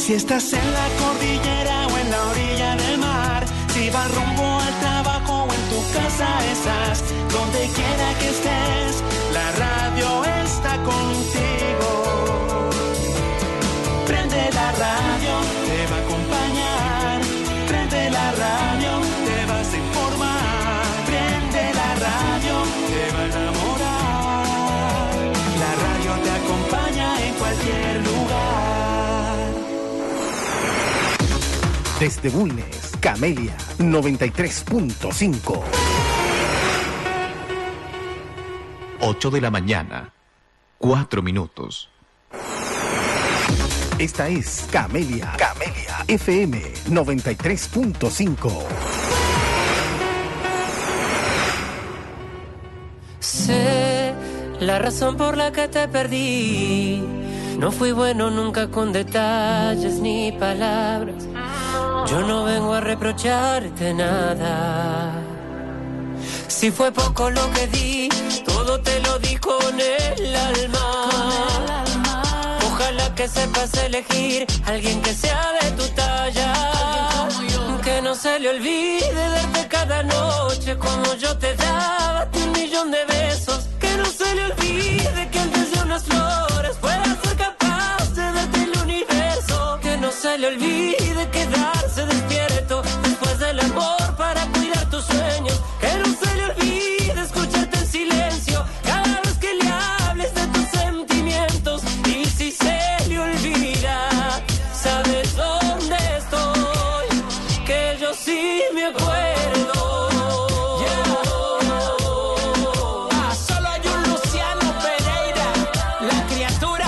Si estás en la cordillera o en la orilla del mar, si vas rumbo al trabajo o en tu casa estás, donde quiera que estés, la radio está contigo. Prende la radio, te va a acompañar. Prende la radio, te vas a informar. Prende la radio, te va a enamorar. La radio te acompaña en cualquier lugar. Desde Bulnes, Camelia 93.5. 8 de la mañana, 4 minutos. Esta es Camelia FM 93.5. Sé la razón por la que te perdí. No fui bueno nunca con detalles ni palabras. Yo no vengo a reprocharte nada. Si fue poco lo que di, todo te lo di con el alma. Ojalá que sepas elegir alguien que sea de tu talla. Que no se le olvide darte cada noche como yo te daba 1.000.000 de besos. Que no se le olvide que antes de unas flores pueda ser capaz de darte el universo. Que no se le olvide quedarse despierto después del amor para cuidar tus sueños. Que no se le olvide escucharte en silencio cada vez que le hables de tus sentimientos. Y si se le olvida, ¿sabes dónde estoy? Que yo sí me acuerdo. Solo hay un Luciano Pereira, la criatura,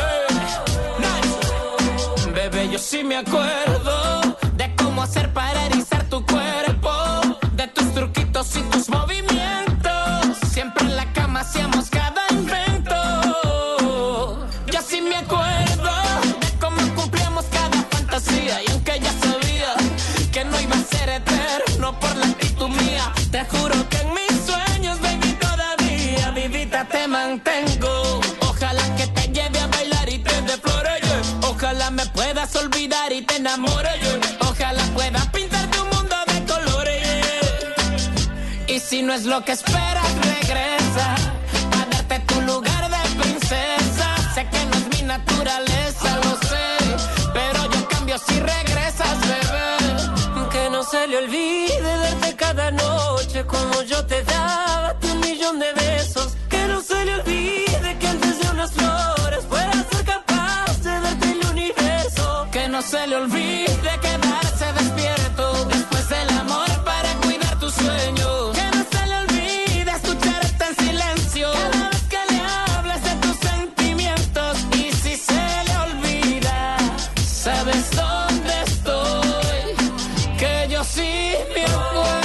bebé. Bebé, yo sí me acuerdo de cómo hacer para erizar tu cuerpo, de tus truquitos y tus movimientos. Siempre en la cama hacíamos cada invento. Yo sí me acuerdo de cómo cumplíamos cada fantasía. Y aunque ya sabía que no iba a ser eterno por la actitud mía, te juro que en mis sueños, baby, todavía vivita te mantengo. Ojalá que te lleve a bailar y te dé flores, yeah. Ojalá me puedas olvidar y te enamore, yeah. Ojalá pueda pintarte un mundo de colores, yeah. Y si no es lo que esperas, regresa a darte tu lugar de princesa. Sé que no es mi naturaleza, lo sé, pero yo cambio si regresas, bebé. Que no se le olvide darte cada noche como yo te daba 1.000.000 de besos. Que no se le olvide que antes de unas flores pueda ser capaz de darte el universo. Que no se le olvide quedarse despierto después del amor para cuidar tus sueños. Que no se le olvide escucharte en silencio cada vez que le hables de tus sentimientos. Y si se le olvida, ¿sabes dónde estoy? Que yo sí me acuerdo.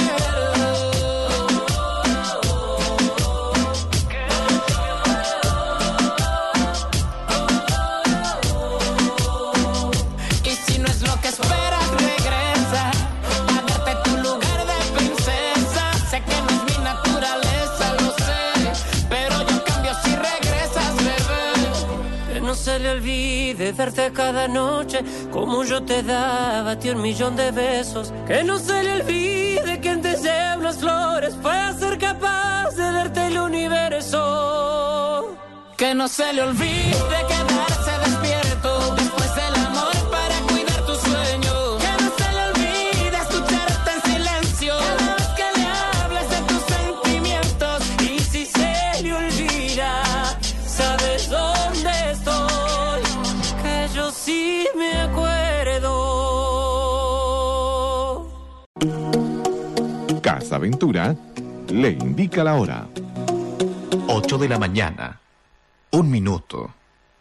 Y si no es lo que esperas, regresa a darte tu lugar de princesa. Sé que no es mi naturaleza, lo sé, pero yo cambio si regresas, bebé. Que no se le olvide darte cada noche como yo te daba 1.000.000 de besos. Que no se le olvide que antes de unas flores pueda ser capaz de darte el universo. Que no se le olvide quedarse despierto después del amor para cuidar tus sueños. Que no se le olvide escucharte en silencio cada vez que le hables de tus sentimientos. Y si se le olvida, ¿sabes dónde estoy? Que yo sí me acuerdo. Casa Aventura le indica la hora. 8 de la mañana, 1 minuto.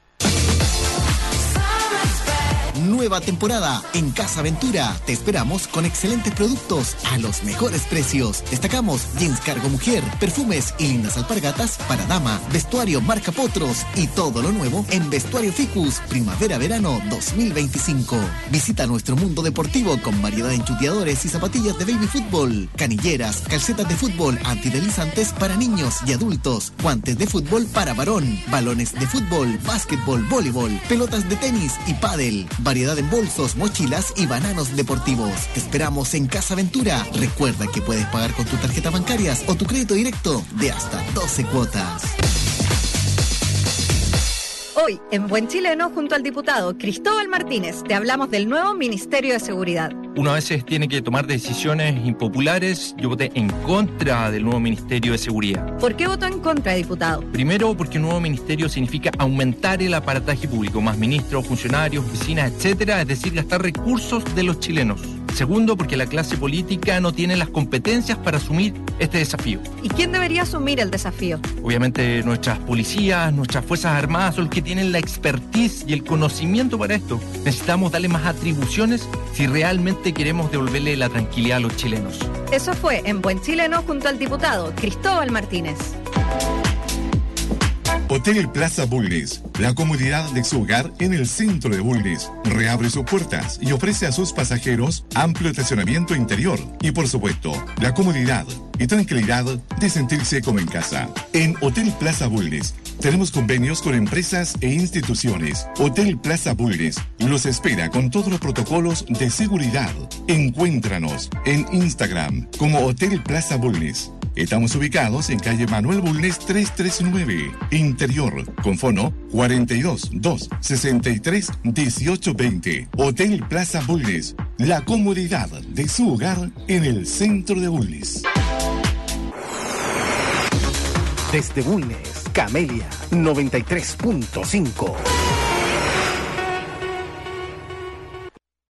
Nueva temporada en Casa Aventura. Te esperamos con excelentes productos a los mejores precios. Destacamos jeans cargo mujer, perfumes y lindas alpargatas para dama, vestuario marca Potros y todo lo nuevo en vestuario Ficus primavera-verano 2025. Visita nuestro mundo deportivo con variedad de enchuteadores y zapatillas de baby fútbol, canilleras, calcetas de fútbol antideslizantes para niños y adultos, guantes de fútbol para varón, balones de fútbol, básquetbol, voleibol, pelotas de tenis y pádel. Variedad variedad en bolsos, mochilas y bananos deportivos. Te esperamos en Casa Aventura. Recuerda que puedes pagar con tus tarjetas bancarias o tu crédito directo de hasta 12 cuotas. Hoy, en Buen Chileno, junto al diputado Cristóbal Martínez, te hablamos del nuevo Ministerio de Seguridad. Uno a veces tiene que tomar decisiones impopulares. Yo voté en contra del nuevo Ministerio de Seguridad. ¿Por qué votó en contra, diputado? Primero, porque un nuevo ministerio significa aumentar el aparataje público, más ministros, funcionarios, oficinas, etcétera, es decir, gastar recursos de los chilenos. Segundo, porque la clase política no tiene las competencias para asumir este desafío. ¿Y quién debería asumir el desafío? Obviamente nuestras policías, nuestras fuerzas armadas son los que tienen la expertise y el conocimiento para esto. Necesitamos darle más atribuciones si realmente queremos devolverle la tranquilidad a los chilenos. Eso fue en Buen Chileno junto al diputado Cristóbal Martínez. Hotel Plaza Bulnes, la comodidad de su hogar en el centro de Bulnes, reabre sus puertas y ofrece a sus pasajeros amplio estacionamiento interior y, por supuesto, la comodidad y tranquilidad de sentirse como en casa. En Hotel Plaza Bulnes tenemos convenios con empresas e instituciones. Hotel Plaza Bulnes los espera con todos los protocolos de seguridad. Encuéntranos en Instagram como Hotel Plaza Bulnes. Estamos ubicados en calle Manuel Bulnes 339, Interior, con fono 42 2 63 18 20. Hotel Plaza Bulnes, la comodidad de su hogar en el centro de Bulnes. Desde Bulnes, Camelia 93.5.